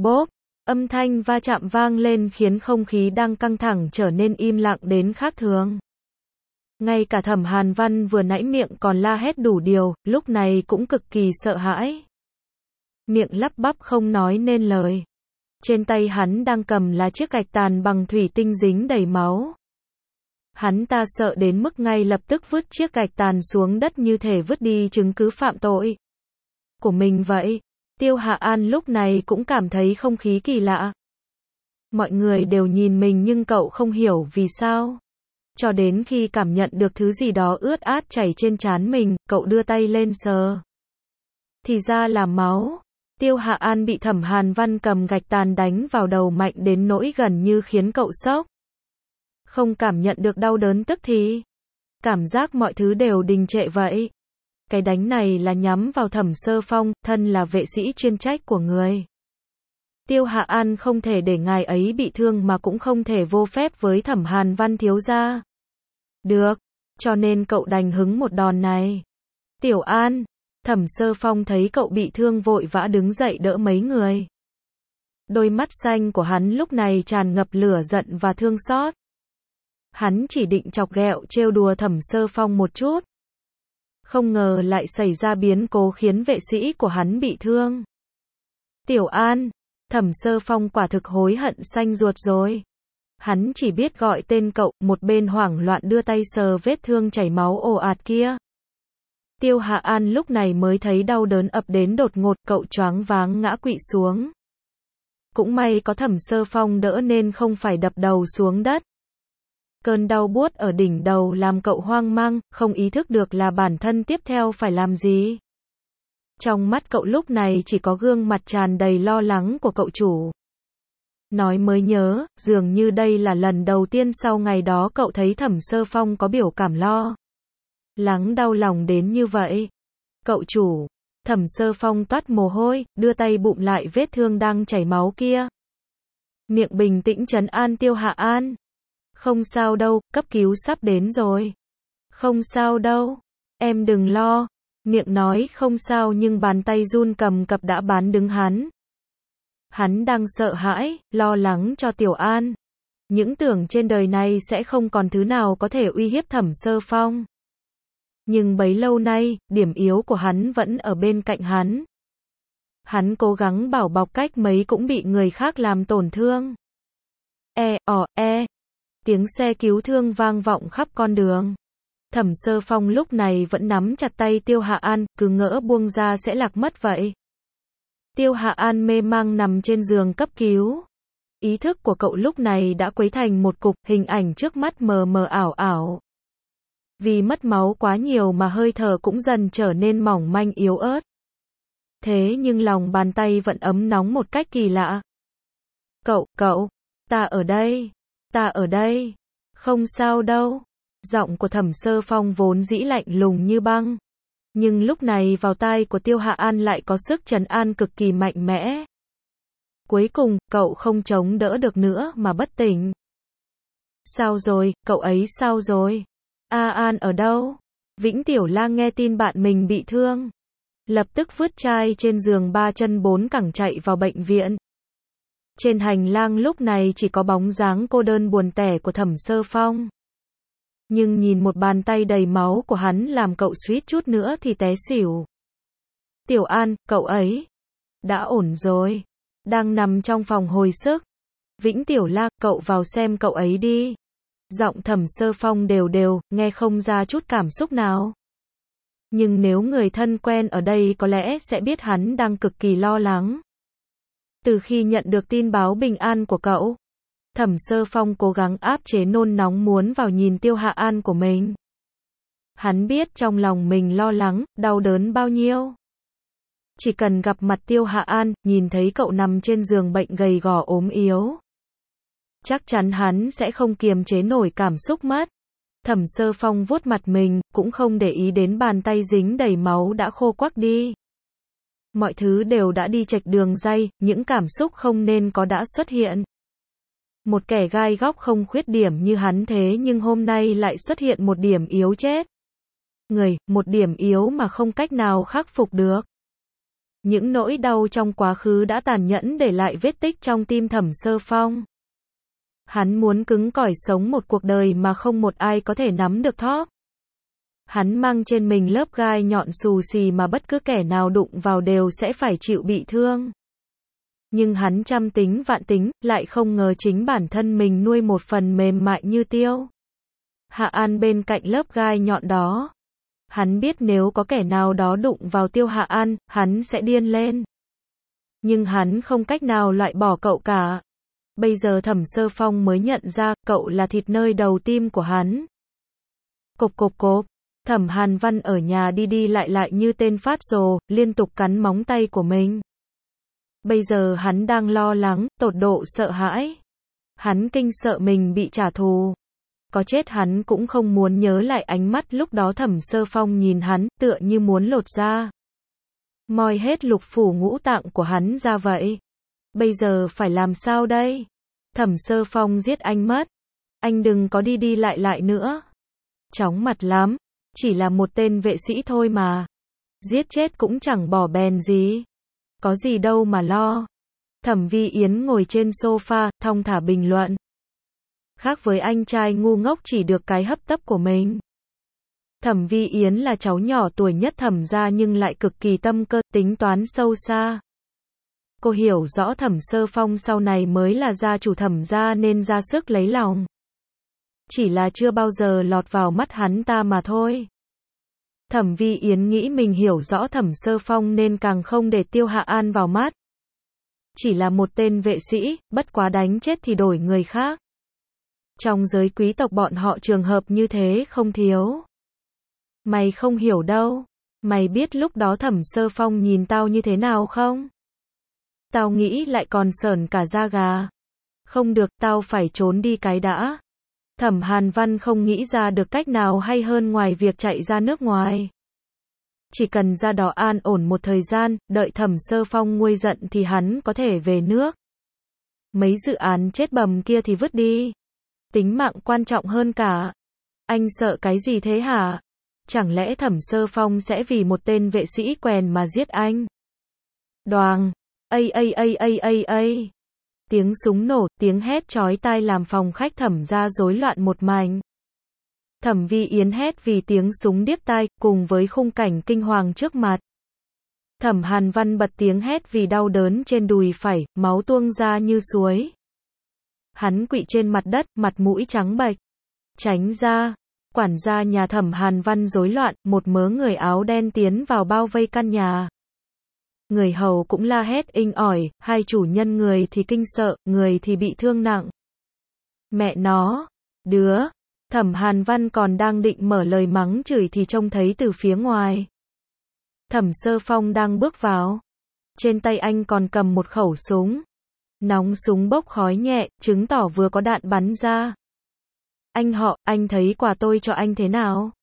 bốp, âm thanh va chạm vang lên khiến không khí đang căng thẳng trở nên im lặng đến khác thường. Ngay cả Thẩm Hàn Văn vừa nãy miệng còn la hét đủ điều, lúc này cũng cực kỳ sợ hãi. Miệng lắp bắp không nói nên lời. Trên tay hắn đang cầm là chiếc gạch tàn bằng thủy tinh dính đầy máu. Hắn ta sợ đến mức ngay lập tức vứt chiếc gạch tàn xuống đất như thể vứt đi chứng cứ phạm tội của mình vậy. Tiêu Hạ An lúc này cũng cảm thấy không khí kỳ lạ. Mọi người đều nhìn mình nhưng cậu không hiểu vì sao. Cho đến khi cảm nhận được thứ gì đó ướt át chảy trên trán mình, cậu đưa tay lên sờ. Thì ra là máu. Tiêu Hạ An bị Thẩm Hàn Văn cầm gạch tàn đánh vào đầu mạnh đến nỗi gần như khiến cậu sốc. Không cảm nhận được đau đớn tức thì. Cảm giác mọi thứ đều đình trệ vậy. Cái đánh này là nhắm vào Thẩm Sơ Phong, thân là vệ sĩ chuyên trách của người. Tiêu Hạ An không thể để ngài ấy bị thương mà cũng không thể vô phép với Thẩm Hàn Văn thiếu gia. Được, cho nên cậu đành hứng một đòn này. Tiểu An, Thẩm Sơ Phong thấy cậu bị thương vội vã đứng dậy đỡ mấy người. Đôi mắt xanh của hắn lúc này tràn ngập lửa giận và thương xót. Hắn chỉ định chọc ghẹo trêu đùa Thẩm Sơ Phong một chút. Không ngờ lại xảy ra biến cố khiến vệ sĩ của hắn bị thương. Tiểu An, Thẩm Sơ Phong quả thực hối hận xanh ruột rồi. Hắn chỉ biết gọi tên cậu, một bên hoảng loạn đưa tay sờ vết thương chảy máu ồ ạt kia. Tiêu Hạ An lúc này mới thấy đau đớn ập đến đột ngột, cậu choáng váng ngã quỵ xuống. Cũng may có Thẩm Sơ Phong đỡ nên không phải đập đầu xuống đất. Cơn đau buốt ở đỉnh đầu làm cậu hoang mang, không ý thức được là bản thân tiếp theo phải làm gì. Trong mắt cậu lúc này chỉ có gương mặt tràn đầy lo lắng của cậu chủ. Nói mới nhớ, dường như đây là lần đầu tiên sau ngày đó cậu thấy Thẩm Sơ Phong có biểu cảm lo lắng đau lòng đến như vậy. Cậu chủ, Thẩm Sơ Phong toát mồ hôi, đưa tay bụm lại vết thương đang chảy máu kia. Miệng bình tĩnh trấn an Tiêu Hạ An. Không sao đâu, cấp cứu sắp đến rồi. Không sao đâu, em đừng lo. Miệng nói không sao nhưng bàn tay run cầm cập đã bán đứng hắn. Hắn đang sợ hãi, lo lắng cho Tiểu An. Những tưởng trên đời này sẽ không còn thứ nào có thể uy hiếp Thẩm Sơ Phong. Nhưng bấy lâu nay, điểm yếu của hắn vẫn ở bên cạnh hắn. Hắn cố gắng bảo bọc cách mấy cũng bị người khác làm tổn thương. Tiếng xe cứu thương vang vọng khắp con đường. Thẩm Sơ Phong lúc này vẫn nắm chặt tay Tiêu Hạ An, cứ ngỡ buông ra sẽ lạc mất vậy. Tiêu Hạ An mê mang nằm trên giường cấp cứu. Ý thức của cậu lúc này đã quấy thành một cục, hình ảnh trước mắt mờ mờ ảo ảo. Vì mất máu quá nhiều mà hơi thở cũng dần trở nên mỏng manh yếu ớt. Thế nhưng lòng bàn tay vẫn ấm nóng một cách kỳ lạ. Cậu, ta ở đây, không sao đâu. Giọng của Thẩm Sơ Phong vốn dĩ lạnh lùng như băng. Nhưng lúc này vào tai của Tiêu Hạ An lại có sức trấn an cực kỳ mạnh mẽ. Cuối cùng, cậu không chống đỡ được nữa mà bất tỉnh. Sao rồi, cậu ấy sao rồi? An ở đâu? Vĩnh Tiểu Lang nghe tin bạn mình bị thương. Lập tức vứt chai trên giường 3 chân 4 cẳng chạy vào bệnh viện. Trên hành lang lúc này chỉ có bóng dáng cô đơn buồn tẻ của Thẩm Sơ Phong. Nhưng nhìn một bàn tay đầy máu của hắn làm cậu suýt chút nữa thì té xỉu. Tiểu An, cậu ấy đã ổn rồi. Đang nằm trong phòng hồi sức. Vĩnh Tiểu Lang, cậu vào xem cậu ấy đi. Giọng Thẩm Sơ Phong đều đều, nghe không ra chút cảm xúc nào. Nhưng nếu người thân quen ở đây có lẽ sẽ biết hắn đang cực kỳ lo lắng. Từ khi nhận được tin báo bình an của cậu, Thẩm Sơ Phong cố gắng áp chế nôn nóng muốn vào nhìn Tiêu Hạ An của mình. Hắn biết trong lòng mình lo lắng, đau đớn bao nhiêu. Chỉ cần gặp mặt Tiêu Hạ An, nhìn thấy cậu nằm trên giường bệnh gầy gò ốm yếu, chắc chắn hắn sẽ không kiềm chế nổi cảm xúc mất. Thẩm Sơ Phong vuốt mặt mình, cũng không để ý đến bàn tay dính đầy máu đã khô quắc đi. Mọi thứ đều đã đi chệch đường ray, những cảm xúc không nên có đã xuất hiện. Một kẻ gai góc không khuyết điểm như hắn thế nhưng hôm nay lại xuất hiện một điểm yếu chết. Một điểm yếu mà không cách nào khắc phục được. Những nỗi đau trong quá khứ đã tàn nhẫn để lại vết tích trong tim Thẩm Sơ Phong. Hắn muốn cứng cỏi sống một cuộc đời mà không một ai có thể nắm được thóp. Hắn mang trên mình lớp gai nhọn xù xì mà bất cứ kẻ nào đụng vào đều sẽ phải chịu bị thương. Nhưng hắn trăm tính vạn tính, lại không ngờ chính bản thân mình nuôi một phần mềm mại như Tiêu Hạ An bên cạnh lớp gai nhọn đó. Hắn biết nếu có kẻ nào đó đụng vào Tiêu Hạ An, hắn sẽ điên lên. Nhưng hắn không cách nào loại bỏ cậu cả. Bây giờ Thẩm Sơ Phong mới nhận ra, cậu là thịt nơi đầu tim của hắn. Cộp cộp cộp, Thẩm Hàn Văn ở nhà đi đi lại như tên phát rồ, liên tục cắn móng tay của mình. Bây giờ hắn đang lo lắng, tột độ sợ hãi. Hắn kinh sợ mình bị trả thù. Có chết hắn cũng không muốn nhớ lại ánh mắt lúc đó Thẩm Sơ Phong nhìn hắn, tựa như muốn lột da. Moi hết lục phủ ngũ tạng của hắn ra vậy. Bây giờ phải làm sao đây? Thẩm Sơ Phong giết anh mất. Anh đừng có đi đi lại nữa. Chóng mặt lắm. Chỉ là một tên vệ sĩ thôi mà. Giết chết cũng chẳng bỏ bèn gì. Có gì đâu mà lo. Thẩm Vi Yến ngồi trên sofa, thong thả bình luận. Khác với anh trai ngu ngốc chỉ được cái hấp tấp của mình. Thẩm Vi Yến là cháu nhỏ tuổi nhất Thẩm gia nhưng lại cực kỳ tâm cơ, tính toán sâu xa. Cô hiểu rõ Thẩm Sơ Phong sau này mới là gia chủ Thẩm gia nên ra sức lấy lòng. Chỉ là chưa bao giờ lọt vào mắt hắn ta mà thôi. Thẩm Vi Yến nghĩ mình hiểu rõ Thẩm Sơ Phong nên càng không để Tiêu Hạ An vào mắt. Chỉ là một tên vệ sĩ, bất quá đánh chết thì đổi người khác. Trong giới quý tộc bọn họ trường hợp như thế không thiếu. Mày không hiểu đâu. Mày biết lúc đó Thẩm Sơ Phong nhìn tao như thế nào không? Tao nghĩ lại còn sởn cả da gà. Không được, tao phải trốn đi cái đã. Thẩm Hàn Văn không nghĩ ra được cách nào hay hơn ngoài việc chạy ra nước ngoài. Chỉ cần ra đó an ổn một thời gian, đợi Thẩm Sơ Phong nguôi giận thì hắn có thể về nước. Mấy dự án chết bầm kia thì vứt đi. Tính mạng quan trọng hơn cả. Anh sợ cái gì thế hả? Chẳng lẽ Thẩm Sơ Phong sẽ vì một tên vệ sĩ quèn mà giết anh? Đoàng! Ây! Tiếng súng nổ, tiếng hét chói tai làm phòng khách Thẩm gia rối loạn một mảnh. Thẩm Vi Yến hét vì tiếng súng điếc tai, cùng với khung cảnh kinh hoàng trước mặt. Thẩm Hàn Văn bật tiếng hét vì đau đớn trên đùi phải, máu tuôn ra như suối. Hắn quỵ trên mặt đất, mặt mũi trắng bệch. Tránh ra! Quản gia nhà Thẩm Hàn Văn rối loạn, một mớ người áo đen tiến vào bao vây căn nhà. Người hầu cũng la hét inh ỏi, hai chủ nhân người thì kinh sợ, người thì bị thương nặng. Mẹ nó! Đứa! Thẩm Hàn Văn còn đang định mở lời mắng chửi thì trông thấy từ phía ngoài. Thẩm Sơ Phong đang bước vào. Trên tay anh còn cầm một khẩu súng. Nòng súng bốc khói nhẹ, chứng tỏ vừa có đạn bắn ra. Anh họ, anh thấy quà tôi cho anh thế nào?